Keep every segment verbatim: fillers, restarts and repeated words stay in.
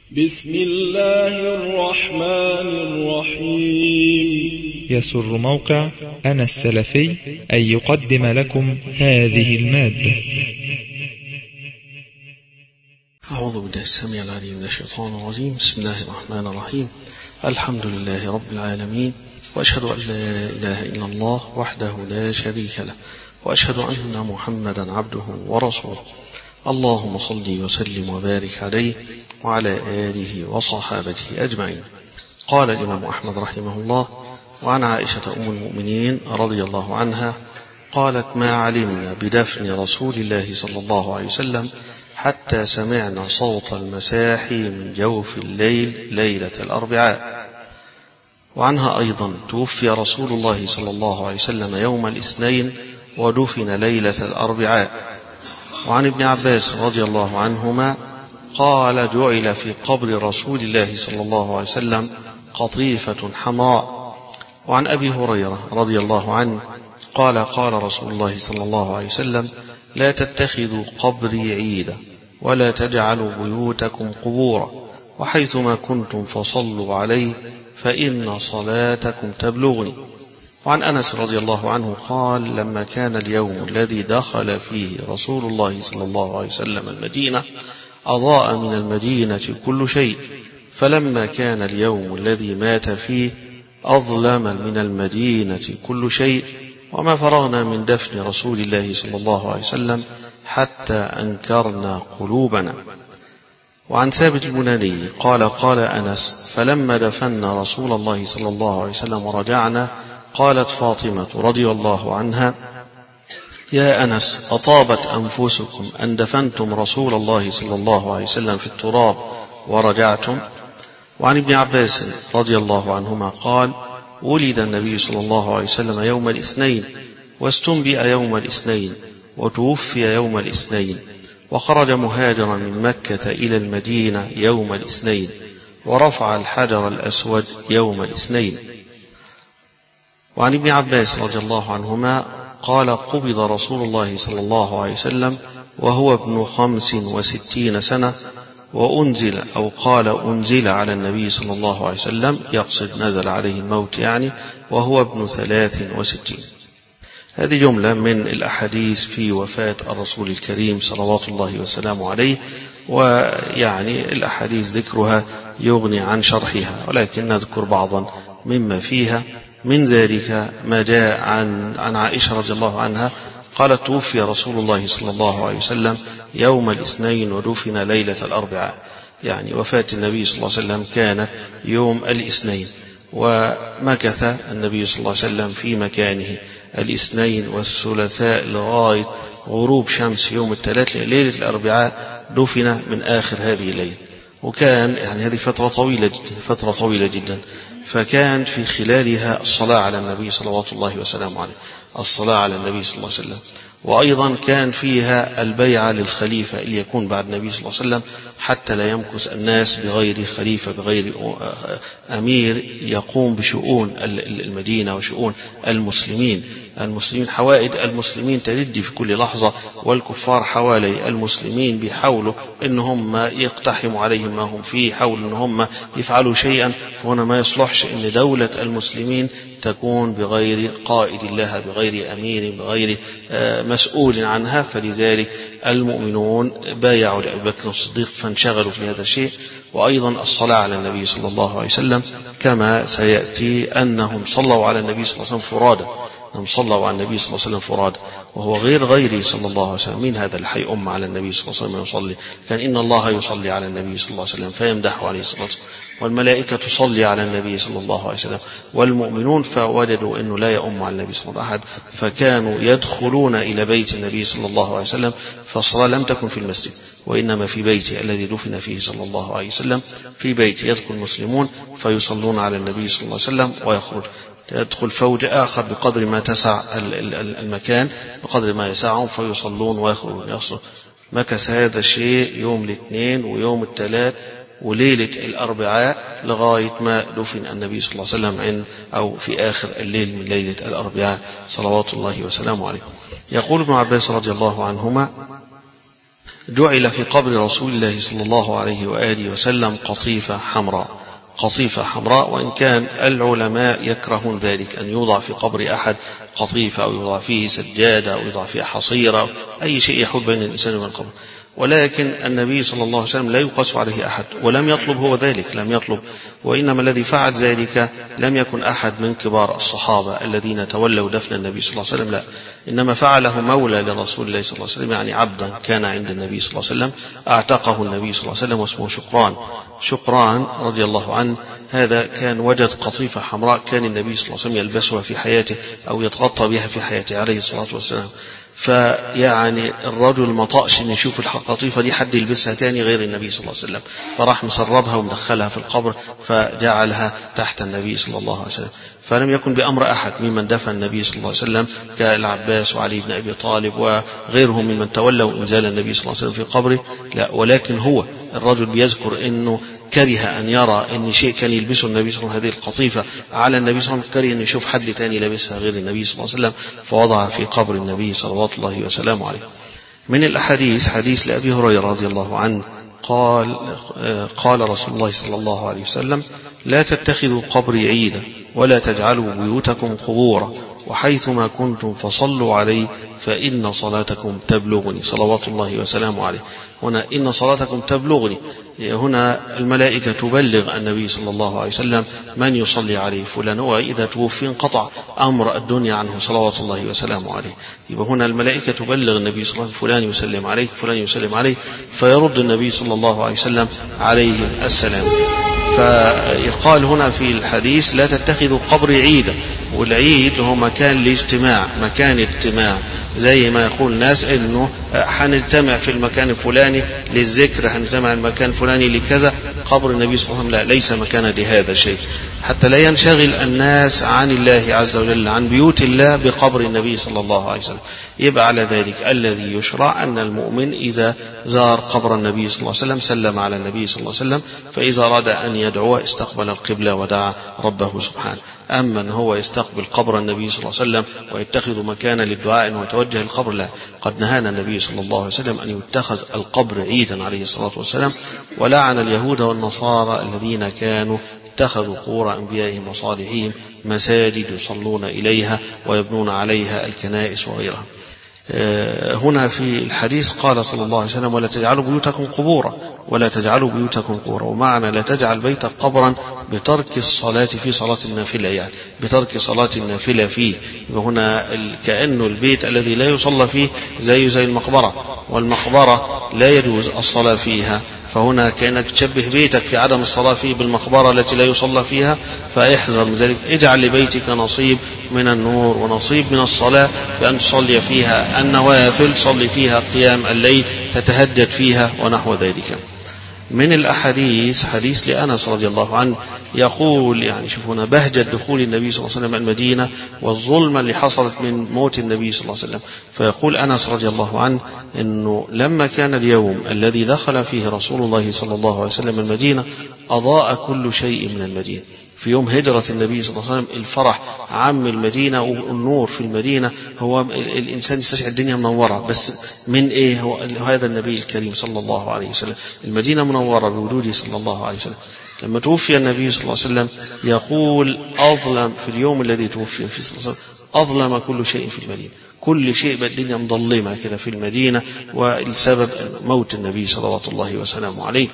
بسم الله الرحمن الرحيم. يسر موقع أنا السلفي أن يقدم لكم هذه المادة. أعوذ بالله السميع العليم من الشيطان الرجيم. بسم الله الرحمن الرحيم. الحمد لله رب العالمين، وأشهد أن لا إله إلا الله وحده لا شريك له، وأشهد أن محمدا عبده ورسوله. اللهم صل وسلم وبارك عليه وعلى آله وصحابته أجمعين. قال الإمام أحمد رحمه الله: وعن عائشة أم المؤمنين رضي الله عنها قالت: ما علمنا بدفن رسول الله صلى الله عليه وسلم حتى سمعنا صوت المساحي من جوف الليل ليلة الأربعاء. وعنها أيضا: توفي رسول الله صلى الله عليه وسلم يوم الاثنين ودفن ليلة الأربعاء. وعن ابن عباس رضي الله عنهما قال: جعل في قبر رسول الله صلى الله عليه وسلم قطيفة حمراء. وعن أبي هريرة رضي الله عنه قال: قال رسول الله صلى الله عليه وسلم: لا تتخذوا قبري عيدا ولا تجعلوا بيوتكم قبورا، وحيثما كنتم فصلوا عليه فإن صلاتكم تبلغني. وعن أنس رضي الله عنه قال: لما كان اليوم الذي دخل فيه رسول الله صلى الله عليه وسلم المدينة أضاء من المدينة كل شيء، فلما كان اليوم الذي مات فيه أظلم من المدينة كل شيء، وما فرغنا من دفن رسول الله صلى الله عليه وسلم حتى أنكرنا قلوبنا. وعن ثابت البناني قال: قال أنس: فلما دفنا رسول الله صلى الله عليه وسلم ورجعنا قالت فاطمة رضي الله عنها: يا أنس، أطابت أنفسكم أن دفنتم رسول الله صلى الله عليه وسلم في التراب ورجعتم. وعن ابن عباس رضي الله عنهما قال: ولد النبي صلى الله عليه وسلم يوم الاثنين، واستنبئ يوم الاثنين، وتوفي يوم الاثنين، وخرج مهاجرا من مكة إلى المدينة يوم الاثنين، ورفع الحجر الأسود يوم الاثنين. وعن ابن عباس رضي الله عنهما قال: قبض رسول الله صلى الله عليه وسلم وهو ابن خمس وستين سنة، وأنزل أو قال أنزل على النبي صلى الله عليه وسلم، يقصد نزل عليه الموت يعني، وهو ابن ثلاث وستين. هذه جملة من الأحاديث في وفاة الرسول الكريم صلوات الله وسلامه عليه، ويعني الأحاديث ذكرها يغني عن شرحها، ولكن نذكر بعضا مما فيها. من ذلك ما جاء عن عن عائشة رضي الله عنها قالت: توفي رسول الله صلى الله عليه وسلم يوم الاثنين ودفن ليلة الأربعاء. يعني وفاة النبي صلى الله عليه وسلم كان يوم الاثنين، ومكث النبي صلى الله عليه وسلم في مكانه الاثنين والثلاثاء لغاية غروب شمس يوم الثلاث. ليلة الأربعاء دفن من آخر هذه الليلة، وكان يعني هذه فترة طويلة جدا فترة طويلة جدا فكان في خلالها الصلاة على النبي صلوات الله وسلامه عليه، الصلاة على النبي صلى الله عليه وسلم. وأيضا كان فيها البيعة للخليفة اللي يكون بعد النبي صلى الله عليه وسلم، حتى لا يمكث الناس بغير خليفة بغير أمير يقوم بشؤون المدينة وشؤون المسلمين. المسلمين حوائج المسلمين تردي في كل لحظة، والكفار حوالي المسلمين بيحاولوا إن هم يقتحموا عليهم ما هم فيه، يحاولوا إن هم يفعلوا شيئا. فهنا ما يصلحش إن دولة المسلمين تكون بغير قائد الله، بغير أمير، بغير مسؤول عنها. فلذلك المؤمنون بايعوا لأبي بكر الصديق فانشغلوا في هذا الشيء. وأيضا الصلاة على النبي صلى الله عليه وسلم كما سيأتي أنهم صلوا على النبي صلى الله عليه وسلم فرادى، أنهم صلوا على النبي صلى الله عليه وسلم فرادى، وهو غير غيره صلى الله عليه وسلم. من هذا الحي أم على النبي صلى الله عليه وسلم يصلي؟ كان إن الله يصلي على النبي صلى الله عليه وسلم فيمدحه عليه الصلاة والسلام، والملائكة تصلي على النبي صلى الله عليه وسلم، والمؤمنون فوجدوا أنه لا يؤم على النبي صلى الله عليه وسلم أحد، فكانوا يدخلون إلى بيت النبي صلى الله عليه وسلم. فالصلاة لم تكن في المسجد، وإنما في بيته الذي دفن فيه صلى الله عليه وسلم. في بيته يدخل المسلمون فيصلون على النبي صلى الله عليه وسلم ويخرج. يدخل فوج آخر بقدر ما تسع المكان، بقدر ما يسعهم، فيصلون ويخرجون. مكث هذا الشيء يوم الاثنين ويوم الثلاث وليلة الأربعاء لغاية ما دفن النبي صلى الله عليه وسلم عند أو في آخر الليل من ليلة الأربعاء صلوات الله وسلامه عليه. يقول ابن عباس رضي الله عنهما: جعل في قبر رسول الله صلى الله عليه وآله وسلم قطيفة حمراء، قطيفة حمراء، وإن كان العلماء يكرهون ذلك، أن يوضع في قبر أحد قطيفة أو يوضع فيه سجادة أو يوضع فيه حصيرة، أي شيء يحول بين الإنسان وبين القبر. ولكن النبي صلى الله عليه وسلم لا يقاس عليه أحد، ولم يطلب هو ذلك، لم يطلب، وإنما الذي فعل ذلك لم يكن أحد من كبار الصحابة الذين تولوا دفن النبي صلى الله عليه وسلم، لا، إنما فعله مولى لرسول الله صلى الله عليه وسلم، يعني عبدا كان عند النبي صلى الله عليه وسلم أعتقه النبي صلى الله عليه وسلم، واسمه شقران. شقران رضي الله عنه هذا كان وجد قطيفة حمراء كان النبي صلى الله عليه وسلم يلبسها في حياته أو يتغطى بها في حياته عليه الصلاة والسلام، فيعني الرجل ما طقش ان يشوف القطيفة دي حد يلبسها تاني غير النبي صلى الله عليه وسلم، فراح مسردها ومدخلها في القبر فجعلها تحت النبي صلى الله عليه وسلم. فلم يكن بأمر أحد ممن دفن النبي صلى الله عليه وسلم كالعباس وعلي بن أبي طالب وغيرهم ممن تولوا إنزال النبي صلى الله عليه وسلم في قبره، لا، ولكن هو الرجل بيذكر أنه كره أن يرى أن شيء كان يلبسه النبي صلى الله عليه وسلم هذه القطيفة على النبي صلى الله عليه وسلم، كره أن يشوف حد تاني لابسها غير النبي صلى الله عليه وسلم، فوضعها في قبر النبي صلوات الله وسلامه عليه. من الأحاديث حديث لأبي هريرة رضي الله عنه قال قال رسول الله صلى الله عليه وسلم: لا تتخذوا قبري عيدا ولا تجعلوا بيوتكم قبورا وحيثما كنتم فصلوا علي فإن صلاتكم تبلغني، صلوات الله وسلامه عليه. هنا إن صلاتكم تبلغني، هنا الملائكة تبلغ النبي صلى الله عليه وسلم من يصلي عليه، فلان هو إذا توفي انقطع أمر الدنيا عنه صلوات الله وسلامه عليه. يبقى هنا الملائكة تبلغ النبي صلى الله عليه وسلم فلان يسلم عليك فلان يسلم عليه، فيرد النبي صلى الله عليه وسلم عليه السلام. فيقال هنا في الحديث: لا تتخذوا قبري عيدا، والعيد هو مكان الاجتماع، مكان اجتماع، زي ما يقول الناس انه حنجتمع في المكان الفلاني للذكر، حنجتمع المكان الفلاني لكذا. قبر النبي صلى الله عليه وسلم لا، ليس مكان لهذا الشيء، حتى لا ينشغل الناس عن الله عز وجل، عن بيوت الله بقبر النبي صلى الله عليه وسلم. يبقى على ذلك الذي يشرع أن المؤمن إذا زار قبر النبي صلى الله عليه وسلم سلم على النبي صلى الله عليه وسلم، فإذا أراد أن يدعو استقبل القبلة ودعا ربه سبحانه. أما أن هو يستقبل قبر النبي صلى الله عليه وسلم ويتخذ مكانا للدعاء ويتوجه القبر، لا، قد نهانا النبي صلى الله عليه وسلم أن يتخذ القبر عيدا عليه الصلاة والسلام، ولعن اليهود والنصارى الذين كانوا اتخذوا قبور أنبيائهم وصالحين مساجد يصلون إليها ويبنون عليها الكنائس وغيرها. هنا في الحديث قال صلى الله عليه وسلم: ولا تجعلوا بيوتكم قبورا، ولا تجعلوا بيوتكم قبورا، ومعنى لا تجعل بيتك قبرا بترك الصلاة في صلاة النافلة، يعني بترك صلاة النافلة فيه. هنا كأنه البيت الذي لا يصلى فيه زي زي المقبرة، والمقبرة لا يجوز الصلاة فيها، فهنا كأنك تشبه بيتك في عدم الصلاة فيه بالمقبرة التي لا يصلى فيها، فاحذر من ذلك. اجعل لبيتك نصيب من النور ونصيب من الصلاة، بأن تصلي فيها النوافل، صلي فيها قيام الليل، تتهجد فيها ونحو ذلك. من الأحاديث حديث لأنس رضي الله عنه يقول، يعني شوفونا بهجة دخول النبي صلى الله عليه وسلم المدينة والظلمة اللي حصلت من موت النبي صلى الله عليه وسلم. فيقول أنس رضي الله عنه إنه لما كان اليوم الذي دخل فيه رسول الله صلى الله عليه وسلم المدينة أضاء كل شيء من المدينة. في يوم هجرة النبي صلى الله عليه وسلم الفرح عام المدينة والنور في المدينة، هو الإنسان يستشعر الدنيا منورة، بس من إيه؟ هو هذا النبي الكريم صلى الله عليه وسلم، المدينة منورة بوجوده صلى الله عليه وسلم. لما توفي النبي صلى الله عليه وسلم يقول: أظلم في اليوم الذي توفي فيه صلى الله عليه وسلم أظلم كل شيء في المدينة، كل شيء بالدنيا مظلمة كده في المدينة، والسبب موت النبي صلوات الله وسلامه عليه.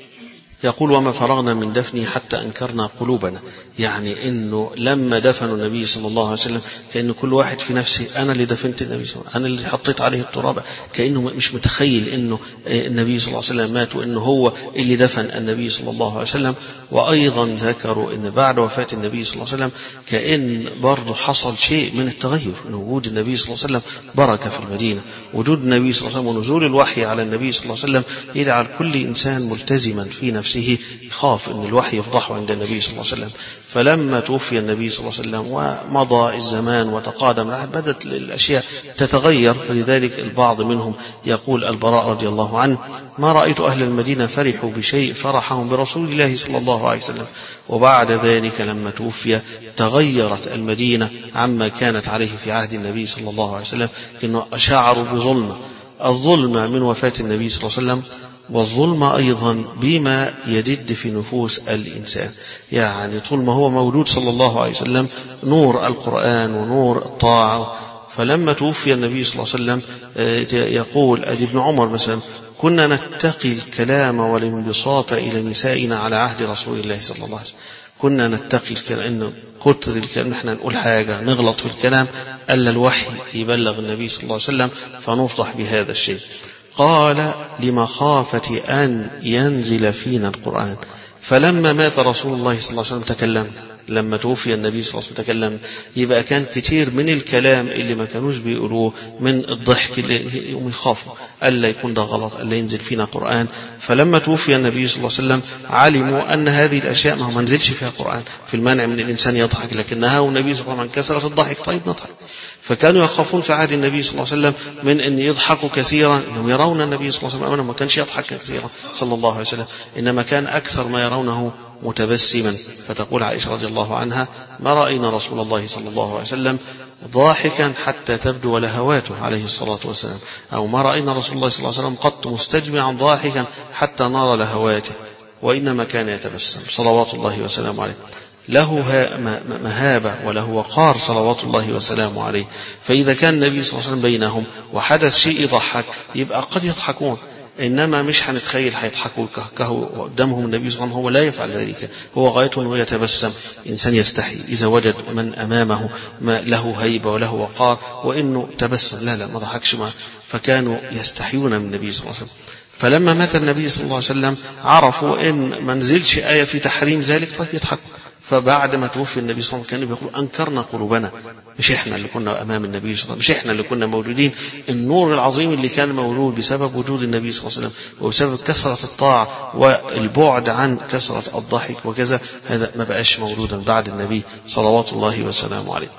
يقول: وما فرغنا من دفنه حتى أنكرنا قلوبنا، يعني إنه لما دفنوا النبي صلى الله عليه وسلم كأن كل واحد في نفسه: أنا اللي دفنت النبي صلى الله عليه وسلم، أنا اللي حطيت عليه التراب، كأنه مش متخيل إنه النبي صلى الله عليه وسلم مات وإنه هو اللي دفن النبي صلى الله عليه وسلم. وأيضا ذكروا إن بعد وفاة النبي صلى الله عليه وسلم كأن برضه حصل شيء من التغير، إن وجود النبي صلى الله عليه وسلم بركة في المدينة، وجود النبي صلى الله عليه وسلم ونزول الوحي على النبي صلى الله عليه وسلم يجعل كل إنسان ملتزما في نفسه يخاف أن الوحي يفضحه عند النبي صلى الله عليه وسلم. فلما توفي النبي صلى الله عليه وسلم ومضى الزمان وتقادم العهد بدأت الأشياء تتغير. فلذلك البعض منهم يقول البراء رضي الله عنه: ما رأيت أهل المدينة فرحوا بشيء فرحهم برسول الله صلى الله عليه وسلم. وبعد ذلك لما توفي تغيرت المدينة عما كانت عليه في عهد النبي صلى الله عليه وسلم، كأنه شعروا بظلمة، الظلم من وفاة النبي صلى الله عليه وسلم، والظلم أيضا بما يجد في نفوس الإنسان. يعني طول ما هو موجود صلى الله عليه وسلم نور القرآن ونور الطاعة. فلما توفي النبي صلى الله عليه وسلم يقول ابن عمر مثلا: كنا نتقي الكلام والانبساط إلى نسائنا على عهد رسول الله صلى الله عليه وسلم. كنا نتقي الكلام، إنه كتر الكلام نحن نقول حاجة نغلط في الكلام ألا الوحي يبلغ النبي صلى الله عليه وسلم فنفضح بهذا الشيء. قال: لمخافة أن ينزل فينا القرآن. فلما مات رسول الله صلى الله عليه وسلم تكلم، لما توفي النبي صلى الله عليه وسلم تكلم. يبقى كان كتير من الكلام اللي ما كانوش بيقولوه من الضحك اللي يوم يخافوا ألا يكون ده غلط، ألا ينزل فينا قرآن. فلما توفي النبي صلى الله عليه وسلم علموا أن هذه الأشياء ما منزلش فيها قرآن في المانع من الإنسان يضحك، لكنها والنبي صلى الله عليه وسلم كثرة الضحك طيب نضحك. فكانوا يخافون في عهد النبي صلى الله عليه وسلم من أن يضحكوا كثيرا، إنهم يرون النبي صلى الله عليه وسلم ما كانش يضحك كثيرا صلى الله عليه وسلم، إنما كان أكثر ما يرونه متبسما. فتقول عائشة رضي الله عنها: ما رأينا رسول الله صلى الله عليه وسلم ضاحكا حتى تبدو لهواته عليه الصلاة والسلام، أو ما رأينا رسول الله صلى الله عليه وسلم قط مستجمعا ضاحكا حتى نرى لهواته، وإنما كان يتبسم صلوات الله وسلامه عليه. له مهابة وله وقار صلوات الله وسلامه عليه. فإذا كان النبي صلى الله عليه وسلم بينهم وحدث شيء يضحك يبقى قد يضحكون، إنما مش هنتخيل هيضحكوا كهو قدامهم النبي صلى الله عليه وسلم. هو لا يفعل ذلك، هو غايته أنه يتبسم. إنسان يستحي إذا وجد من أمامه ما له هيبة وله وقار وإنه تبسم، لا لا ما ضحكش معه. فكانوا يستحيون من النبي صلى الله عليه وسلم. فلما مات النبي صلى الله عليه وسلم عرفوا إن منزلش آية في تحريم ذلك، طيب يضحكوا. فبعد ما توفي النبي صلى الله عليه وسلم كانوا بيقولوا: أنكرنا قلوبنا، مش إحنا اللي كنا أمام النبي صلى الله عليه وسلم، مش إحنا اللي كنا موجودين. النور العظيم اللي كان مولود بسبب وجود النبي صلى الله عليه وسلم وبسبب كثرة الطاعة والبعد عن كثرة الضحك وكذا، هذا ما بقاش موجودا بعد النبي صلوات الله وسلامه عليه.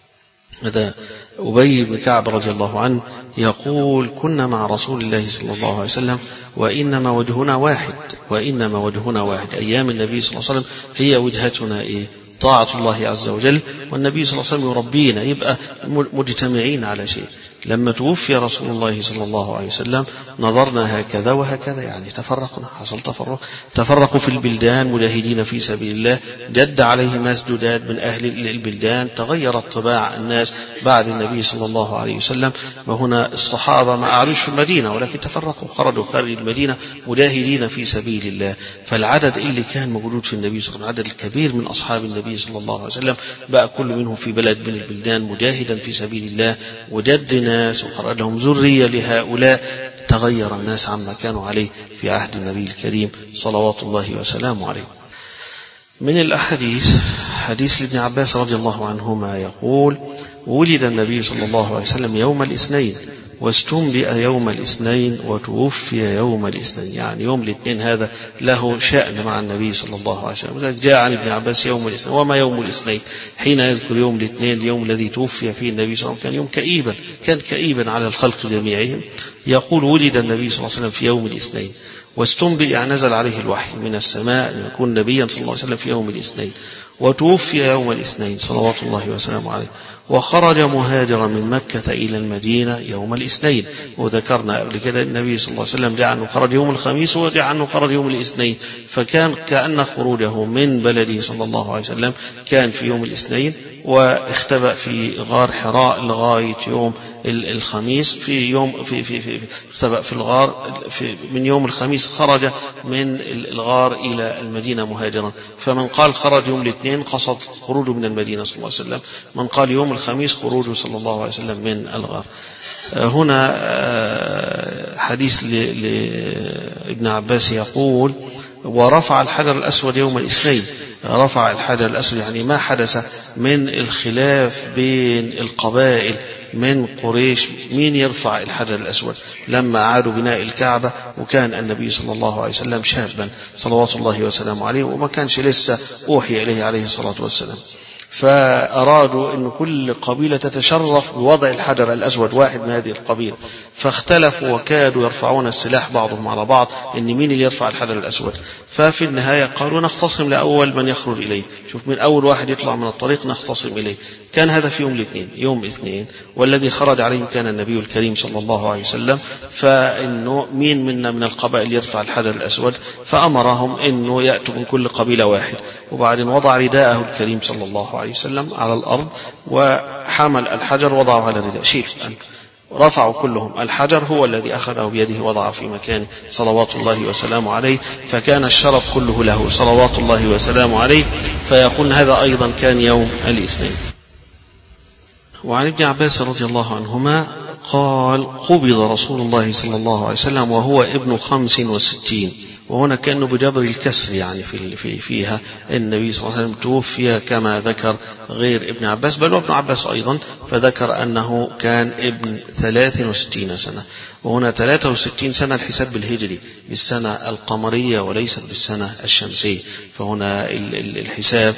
هذا أبي بن كعب رضي الله عنه يقول: كنا مع رسول الله صلى الله عليه وسلم وإنما وجهنا واحد، وإنما وجهنا واحد. أيام النبي صلى الله عليه وسلم هي وجهتنا إيه؟ طاعة الله عز وجل، والنبي صلى الله عليه وسلم يربينا، يبقى مجتمعين على شيء. لما توفي رسول الله صلى الله عليه وسلم نظرنا هكذا وهكذا، يعني تفرقنا، حصل تفرق، تفرقوا في البلدان مجاهدين في سبيل الله، جد عليهم ناس جداد من أهل البلدان، تغيرت طباع الناس بعد النبي صلى الله عليه وسلم. وهنا الصحابة ما قعدوش في المدينة ولكن تفرقوا، خرجوا خارج المدينة مجاهدين في سبيل الله. فالعدد اللي كان موجود في النبي صلى الله عليه وسلم، العدد الكبير من أصحاب النبي صلى الله عليه وسلم، بقى كل منهم في بلد من البلدان مجاهدا في سبيل الله، وجد ناس وخرج لهم ذرية لهؤلاء. تغير الناس عما كانوا عليه في عهد النبي الكريم صلوات الله وسلامه عليه. من الأحاديث حديث لابن عباس رضي الله عنهما يقول: ولد النبي صلى الله عليه وسلم يوم الاثنين واستنبئ يوم الاثنين وتوفي يوم الاثنين. يعني يوم الاثنين هذا له شأن مع النبي صلى الله عليه وسلم. وذلك جاء عن ابن عباس يوم الاثنين. وما يوم الاثنين؟ حين يذكر يوم الاثنين اليوم الذي توفي فيه النبي صلى الله عليه وسلم كان يوم كئيبا، كان كئيبا على الخلق جميعهم. يقول: ولد النبي صلى الله عليه وسلم في يوم الاثنين واستنبئ، يعني نزل عليه الوحي من السماء أن يكون نبيا صلى الله عليه وسلم في يوم الاثنين، وتوفي يوم الاثنين صلوات الله وسلامه عليه، وخرج مهاجرا من مكة إلى المدينة يوم الاثنين. وذكرنا قبل كده النبي صلى الله عليه وسلم جاء عنه خرج يوم الخميس وجاء عنه خرج يوم الاثنين، فكان كأن خروجه من بلده صلى الله عليه وسلم كان في يوم الاثنين، واختبأ في غار حراء لغاية يوم الخميس. في يوم في في في اختبأ في الغار في من يوم الخميس خرج من الغار إلى المدينة مهاجرا. فمن قال خرج يوم الاثنين قصد خروجه من المدينة صلى الله عليه وسلم، من قال يوم الخميس خروجه صلى الله عليه وسلم من الغار. هنا حديث لابن عباس يقول: ورفع الحجر الأسود يوم الاثنين. رفع الحجر الأسود يعني ما حدث من الخلاف بين القبائل من قريش مين يرفع الحجر الأسود لما عادوا بناء الكعبة، وكان النبي صلى الله عليه وسلم شابا صلوات الله وسلامه عليه، وما كانش لسه أوحي إليه عليه الصلاة والسلام. فأرادوا أن كل قبيلة تتشرف بوضع الحجر الأسود واحد من هذه القبيلة، فاختلفوا وكادوا يرفعون السلاح بعضهم على بعض إن مين اللي يرفع الحجر الأسود. ففي النهاية قالوا نختصم لأول من يخرج إليه، شوف من أول واحد يطلع من الطريق نختصم إليه. كان هذا في يوم الاثنين، يوم اثنين، والذي خرج عليهم كان النبي الكريم صلى الله عليه وسلم. فإنه مين منا من القبائل يرفع الحجر الأسود، فأمرهم إنه يأتوا من كل قبيلة واحد، وبعدين وضع رداءه الكريم صلى الله عليه وسلم على الأرض وحمل الحجر وضعه على الرداء، شيل. رفعوا كلهم الحجر، هو الذي أخذه بيده وضعه في مكانه صلوات الله وسلامه عليه، فكان الشرف كله له صلوات الله وسلامه عليه. فيقول هذا أيضا كان يوم الاثنين. وعن ابن عباس رضي الله عنهما قال قبض رسول الله صلى الله عليه وسلم وهو ابن خمس وستين، وهنا كأنه بجبر الكسر يعني في في فيها النبي صلى الله عليه وسلم توفي كما ذكر غير ابن عباس، بل وابن عباس أيضا، فذكر أنه كان ابن ثلاث وستين سنة. وهنا ثلاثة وستين سنة الحساب بالهجري بالسنة القمرية وليست بالسنة الشمسية، فهنا الحساب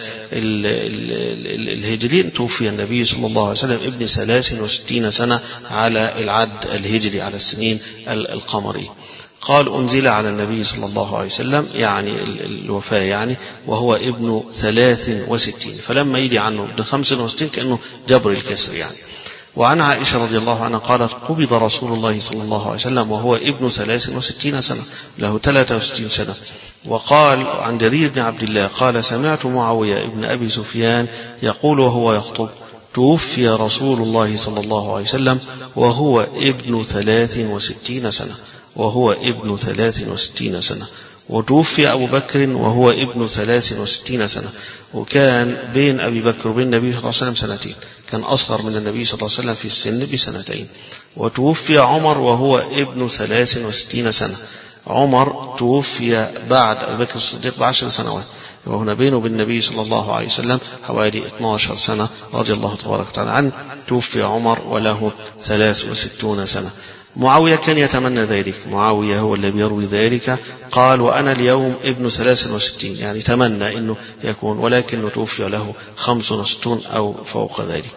الهجري توفي النبي صلى الله عليه وسلم ابن ثلاث وستين سنة على العد الهجري على السنين القمرية. قال أنزل على النبي صلى الله عليه وسلم يعني الوفاة يعني وهو ابن ثلاث وستين، فلما يجي عنه ابن خمس وستين كأنه جبر الكسر يعني. وعن عائشة رضي الله عنها قالت قبض رسول الله صلى الله عليه وسلم وهو ابن ثلاث وستين سنة، له ثلاثة وستين سنة. وقال عن جرير بن عبد الله قال سمعت معاوية ابن أبي سفيان يقول وهو يخطب توفي رسول الله صلى الله عليه وسلم وهو ابن ثلاث وستين سنة، وهو ابن ثلاث وستين سنة. وتوفي أبو بكر وهو ابن ثلاث وستين سنة، وكان بين أبي بكر وبين النبي صلى الله عليه وسلم سنتين، كان أصغر من النبي صلى الله عليه وسلم في السن بسنتين. وتوفي عمر وهو ابن ثلاث وستين سنة، عمر توفي بعد أبي بكر الصديق بعشر سنوات، وهنا بينه وبين النبي صلى الله عليه وسلم حوالي اثنتي عشرة سنة رضي الله تبارك وتعالى عنه. توفي عمر وله ثلاث وستون سنة. معاوية كان يتمنى ذلك، معاوية هو الذي يروي ذلك، قال وأنا اليوم ابن ثلاث وستين، يعني تمنى أنه يكون، ولكنه توفي له خمس وستون أو فوق ذلك.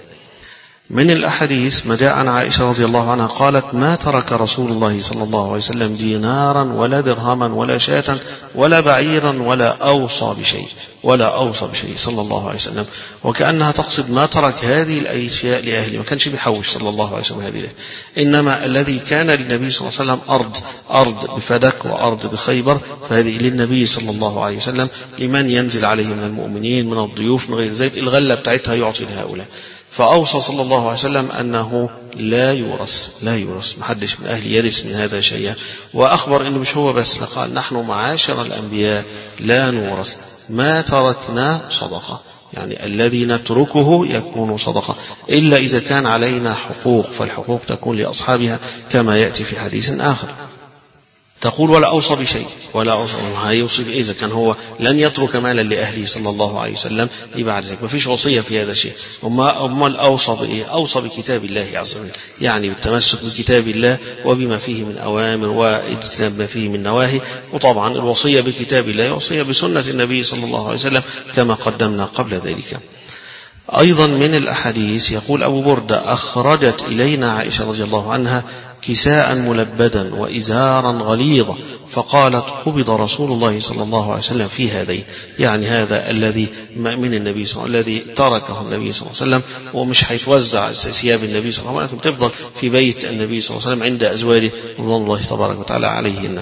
من الأحاديث ما جاء عن عائشة رضي الله عنها قالت ما ترك رسول الله صلى الله عليه وسلم دينارا ولا درهما ولا شاة ولا بعيرا ولا أوصى بشيء ولا أوصى بشيء صلى الله عليه وسلم، وكأنها تقصد ما ترك هذه الأشياء لأهله، ما كانش بيحوش صلى الله عليه وسلم هذه، إنما الذي كان للنبي صلى الله عليه وسلم أرض أرض بفدك وأرض بخيبر، فهذه للنبي صلى الله عليه وسلم لمن ينزل عليه من المؤمنين من الضيوف من غير ذلك، الغلة بتاعتها يعطي لهؤلاء. فأوصى صلى الله عليه وسلم أنه لا يورث لا يورث محدش من أهل يرث من هذا شيئا. وأخبر أنه مش هو بس، قال نحن معاشر الأنبياء لا نورث ما تركنا صدقة، يعني الذي نتركه يكون صدقة إلا إذا كان علينا حقوق، فالحقوق تكون لأصحابها كما يأتي في حديث آخر. تقول ولا أوصى بشيء، ولا أوصى هيوصي بإيه إذا كان هو لن يترك مالا لأهله صلى الله عليه وسلم بعد ذلك، ما فيش وصية في هذا الشيء. وما أما الأوصى بإيه؟ أوصى بكتاب الله عز وجل، يعني بالتمسك بكتاب الله وبما فيه من أوامر واجتناب ما فيه من نواهي. وطبعا الوصية بكتاب الله وصية بسنة النبي صلى الله عليه وسلم كما قدمنا قبل ذلك. أيضا من الأحاديث يقول أبو بردة أخرجت إلينا عائشة رضي الله عنها كساء ملبدا وإزارا غليظا، فقالت قبض رسول الله صلى الله عليه وسلم في هذين، يعني هذا الذي من النبي صلى الله عليه وسلم الذي تركه النبي صلى الله عليه وسلم، ومش حيتوزع ثياب النبي صلى الله عليه وسلم، تفضل في بيت النبي صلى الله عليه وسلم عند أزواجه رضوان الله تبارك وتعالى عليهن.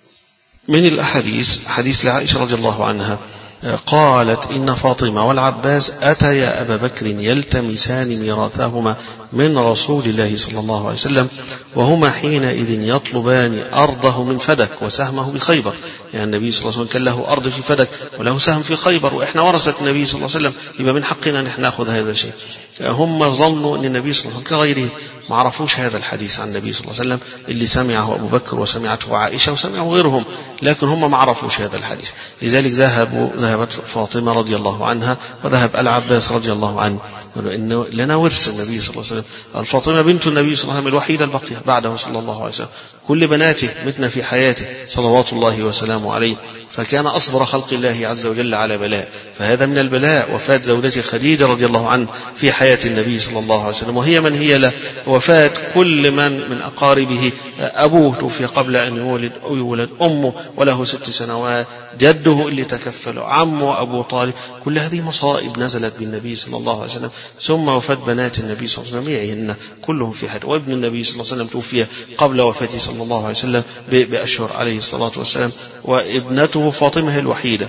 من الأحاديث حديث لعائشة رضي الله عنها قالت إن فاطمة والعباس أتيا أبا بكر يلتمسان ميراثهما من رسول الله صلى الله عليه وسلم، وهما حينئذ يطلبان أرضه من فدك وسهمه بخيبر، يعني النبي صلى الله عليه وسلم كان له أرض في فدك وله سهم في خيبر، وإحنا ورثة النبي صلى الله عليه وسلم، يبقى من حقنا نحن نأخذ هذا الشيء. هم ظنوا أن النبي صلى الله عليه وسلم كغيره ما عرفوش هذا الحديث عن النبي صلى الله عليه وسلم اللي سمعه أبو بكر وسمعته عائشة وسمعه غيرهم، لكن هم ما عرفوش هذا الحديث، لذلك ذهبوا ذهبت فاطمة رضي الله عنها وذهب العباس رضي الله عنه إنه لنا ورث النبي صلى الله عليه وسلم. فاطمة بنت النبي صلى الله عليه وسلم الوحيدة الباقية بعده صلى الله عليه وسلم. كل بناته متن في حياته صلوات الله وسلامه عليه، فكان أصبر خلق الله عز وجل على بلاء. فهذا من البلاء وفاة زوجته خديجة رضي الله عنه في حياة النبي صلى الله عليه وسلم، وهي من هي له. وفاة كل من من أقاربه، أبوه توفي قبل أن يولد أو يولد، أمه وله ست سنوات، جده اللي تكفله، عمه أبو طالب. كل هذه مصائب نزلت بالنبي صلى الله عليه وسلم. ثم وفاة بنات النبي صلى الله عليه وسلم جميعهن كلهم في حياته. وابن النبي صلى الله عليه وسلم توفي قبل وفاته صلى الله عليه وسلم بأشهر عليه الصلاة والسلام. وابنته فاطمة الوحيدة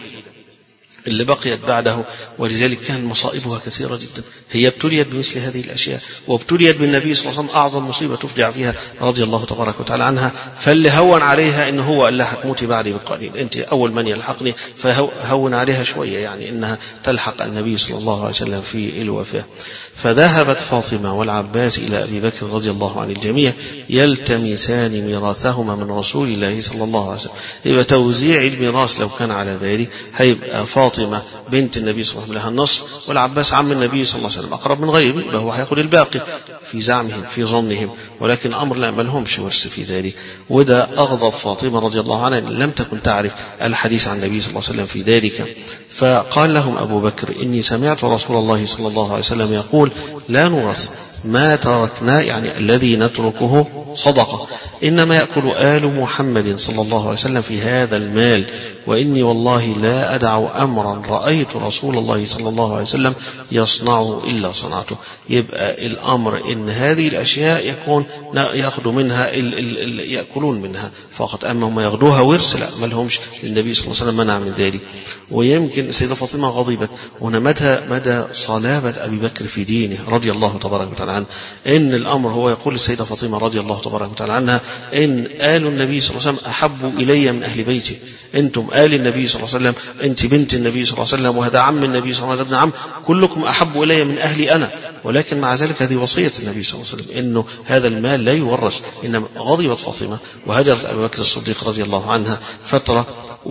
اللي بقيت بعده، ولذلك كان مصائبها كثيرة جدا. هي ابتليت بمثل هذه الأشياء، وابتليت بالنبي صلى الله عليه وسلم أعظم مصيبة تفجع فيها رضي الله تبارك وتعالى عنها. فاللي هون عليها إنه هو قال لها هتموتي بعدي بقليل، أنت أول من يلحقني، فهون عليها شوية يعني إنها تلحق النبي صلى الله عليه وسلم في الوفاة. فذهبت فاطمة والعباس إلى أبي بكر رضي الله عن الجميع يلتمسان ميراثهما من رسول الله صلى الله عليه وسلم. يبقى توزيع الميراث لو كان على ذلك هيبقى فاطمة بنت النبي صلى الله عليه وسلم لها النصف، والعباس عم النبي صلى الله عليه وسلم أقرب من غيره، يبقى هو هياخد الباقي في زعمهم في ظنهم، ولكن أمر لا ما لهمش ورث في ذلك. وده أغضب فاطمة رضي الله عنها، لم تكن تعرف الحديث عن النبي صلى الله عليه وسلم في ذلك. فقال لهم أبو بكر: إني سمعت رسول الله صلى الله عليه وسلم يقول: لا نورث ما تركنا، يعني الذي نتركه صدقة، إنما يأكل آل محمد صلى الله عليه وسلم في هذا المال، وإني والله لا أدع أمرا رأيت رسول الله صلى الله عليه وسلم يصنعه إلا صنعته. يبقى الأمر إن هذه الأشياء يكون يأخذوا منها ال ال ال يأكلون منها فقط، أما هم يأخذوها ورث لا، ما لهمش. النبي صلى الله عليه وسلم منع من ذلك. ويمكن السيدة فاطمة غضبت، هنا مدى مدى صلابة أبي بكر في دينه رضي الله تبارك وتعالى عنه. إن الأمر هو يقول السيدة فاطمة رضي الله تبارك وتعالى عنها: إن آل النبي صلى الله عليه وسلم أحب إلي من أهل بيتي. أنتم آل النبي صلى الله عليه وسلم، أنت بنت النبي صلى الله عليه وسلم، وهذا عم النبي صلى الله عليه وسلم، ابن عم، كلكم أحب إلي من أهلي أنا. ولكن مع ذلك هذه وصية النبي صلى الله عليه وسلم إنه هذا المال لا يورث. إنما غضبت فاطمة وهجرت أبي بكر الصديق رضي الله عنها فترة،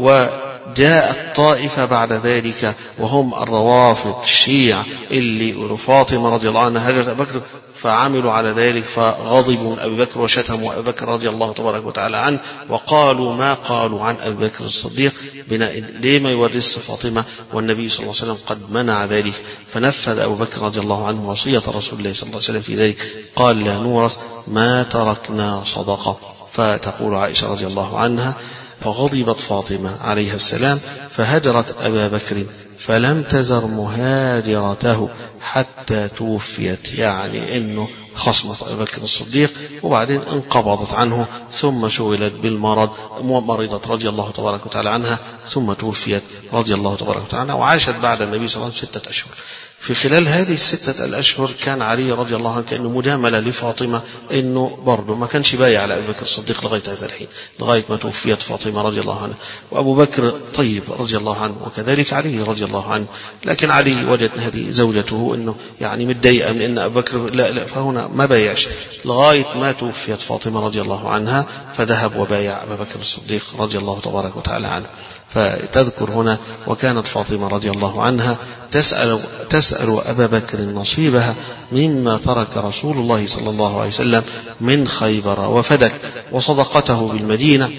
وجاءت طائفة بعد ذلك وهم الروافض الشيع اللي فاطمة رضي الله عنها هجرت أبي بكر، فعملوا على ذلك فغضبوا من أبي بكر وشتموا أبي بكر رضي الله تبارك وتعالى عنه، وقالوا ما قالوا عن أبي بكر الصديق بناء ليه ما يورث فاطمة والنبي صلى الله عليه وسلم قد منع ذلك. فنفذ أبو بكر رضي الله عنه وصية رسول الله صلى الله عليه وسلم في ذلك، قال: لا نورث ما تركنا صدقة. فتقول عائشة رضي الله عنها: فغضبت فاطمة عليها السلام فهجرت أبا بكر فلم تزر مهاجرته حتى توفيت، يعني إنه خصمت أبا بكر الصديق وبعدين انقبضت عنه، ثم شغلت بالمرض، مرضت رضي الله تبارك وتعالى عنها، ثم توفيت رضي الله تبارك وتعالى عنها، وعاشت بعد النبي صلى الله عليه وسلم ستة أشهر. في خلال هذه الستة الأشهر كان علي رضي الله عنه كأنه مجاملة لفاطمة، إنه برضه ما كانش بايع على أبي بكر الصديق لغاية هذا الحين، لغاية ما توفيت فاطمة رضي الله عنها. وأبو بكر طيب رضي الله عنه، وكذلك علي رضي الله عنه. لكن علي وجد هذه زوجته إنه يعني متضايقة من إن أبو بكر لا لا، فهنا ما بايعش لغاية ما توفيت فاطمة رضي الله عنها، فذهب وبايع أبا بكر الصديق رضي الله تبارك وتعالى عنه. فتذكر هنا: وكانت فاطمة رضي الله عنها تسأل, تسأل أبا بكر نصيبها مما ترك رسول الله صلى الله عليه وسلم من خيبر وفدك وصدقته بالمدينة،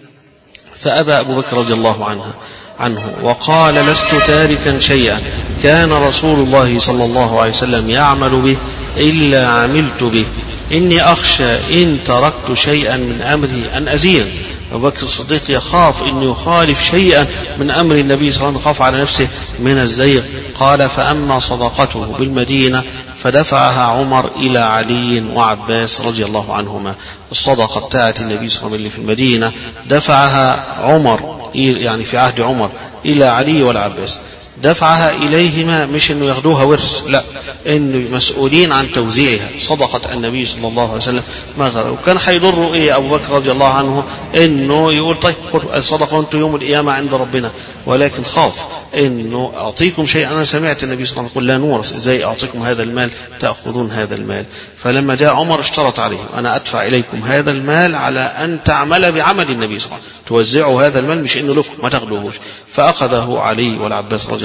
فأبى أبو بكر رضي الله عنها عنه وقال: لست تاركا شيئا كان رسول الله صلى الله عليه وسلم يعمل به إلا عملت به، إني أخشى إن تركت شيئا من أمري أن أزين. أبو بكر الصديق يخاف أن يخالف شيئا من أمر النبي صلى الله عليه وسلم، خاف على نفسه من الزيغ. قال: فأما صدقته بالمدينة فدفعها عمر إلى علي وعباس رضي الله عنهما. الصدقة بتاعت النبي صلى الله عليه وسلم اللي في المدينة دفعها عمر، يعني في عهد عمر، إلى علي والعباس. دفعها إليهما مش إنه ياخدوها ورث، لا، إنه مسؤولين عن توزيعها. صدقة النبي صلى الله عليه وسلم مثلا، وكان حيضر إيه أبو بكر رضي الله عنه إنه يقول: طيب خذوا الصدقة وأنتم يوم القيامة عند ربنا، ولكن خاف إنه أعطيكم شيء. أنا سمعت النبي صلى الله عليه وسلم يقول: لا نورث، إزاي أعطيكم هذا المال تأخذون هذا المال؟ فلما جاء عمر اشترط عليه: أنا أدفع إليكم هذا المال على أن تعمل بعمل النبي صلى الله عليه وسلم، توزعوا هذا المال، مش إنه لكم ما تاخذوهوش. فأخذه علي والعباس رضي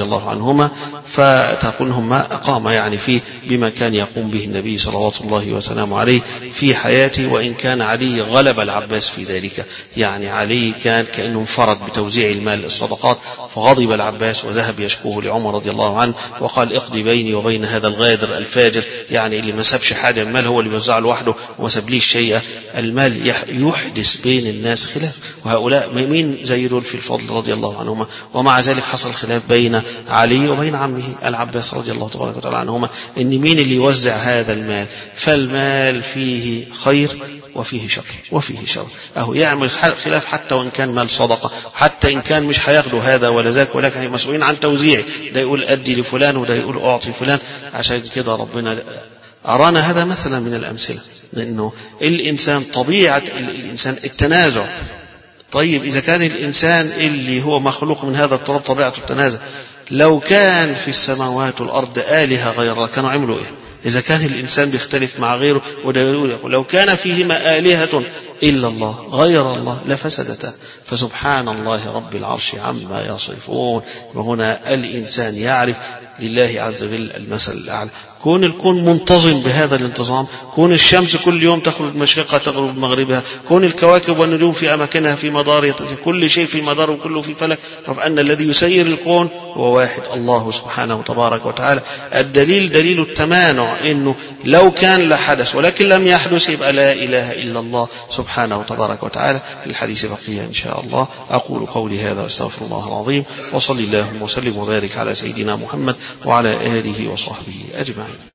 رضي الله عنهما، فتكونهما أقام يعني فيه بما كان يقوم به النبي صلوات الله وسلامه عليه في حياته، وإن كان علي غلب العباس في ذلك. يعني علي كان كأنه انفرد بتوزيع المال الصدقات، فغضب العباس وذهب يشكوه لعمر رضي الله عنه وقال اقضي بيني وبين هذا الغادر الفاجر، يعني اللي ما سابش حاجة المال هو اللي بيوزعه لوحده وما سابليش شيء. المال يحدث بين الناس خلاف، وهؤلاء مين زي دول في الفضل رضي الله عنهما، ومع ذلك حصل خلاف بين علي وبين عمه العباس رضي الله تبارك وتعالى عنهما ان مين اللي يوزع هذا المال. فالمال فيه خير وفيه شر وفيه شر، أهو يعمل خلاف حتى وإن كان مال صدقة، حتى إن كان مش هياخدوا هذا ولا ذاك، ولكن مسؤولين عن توزيعه، ده يقول أدي لفلان وده يقول أعطي فلان. عشان كده ربنا أرانا هذا مثلا من الأمثلة، لأنه الإنسان طبيعة الإنسان التنازع. طيب إذا كان الإنسان اللي هو مخلوق من هذا التراب طبيعته التنازع، لو كان في السماوات والأرض آلهة غير الله كانوا عملوا إيه؟ إذا كان الإنسان بيختلف مع غيره، وده يقول لو كان فيهما آلهة إلا الله غير الله لفسدتا، فسبحان الله رب العرش عما يصفون. وهنا الإنسان يعرف لله عز وجل المثل الأعلى. كون الكون منتظم بهذا الانتظام، كون الشمس كل يوم تخرج مشرقها تغرب مغربها، كون الكواكب والنجوم في أماكنها في مدار، كل شيء في مدار وكله في فلك، رغم أن الذي يسير الكون هو واحد الله سبحانه تبارك وتعالى. الدليل دليل التمانع، إنه لو كان لحدث ولكن لم يحدث يبقى لا إله إلا الله سبحانه تبارك وتعالى. الحديث بقية إن شاء الله. أقول قولي هذا واستغفر الله العظيم، وصلي اللهم وسلم وبارك على سيدنا محمد وعلى آله وصحبه أجمعين.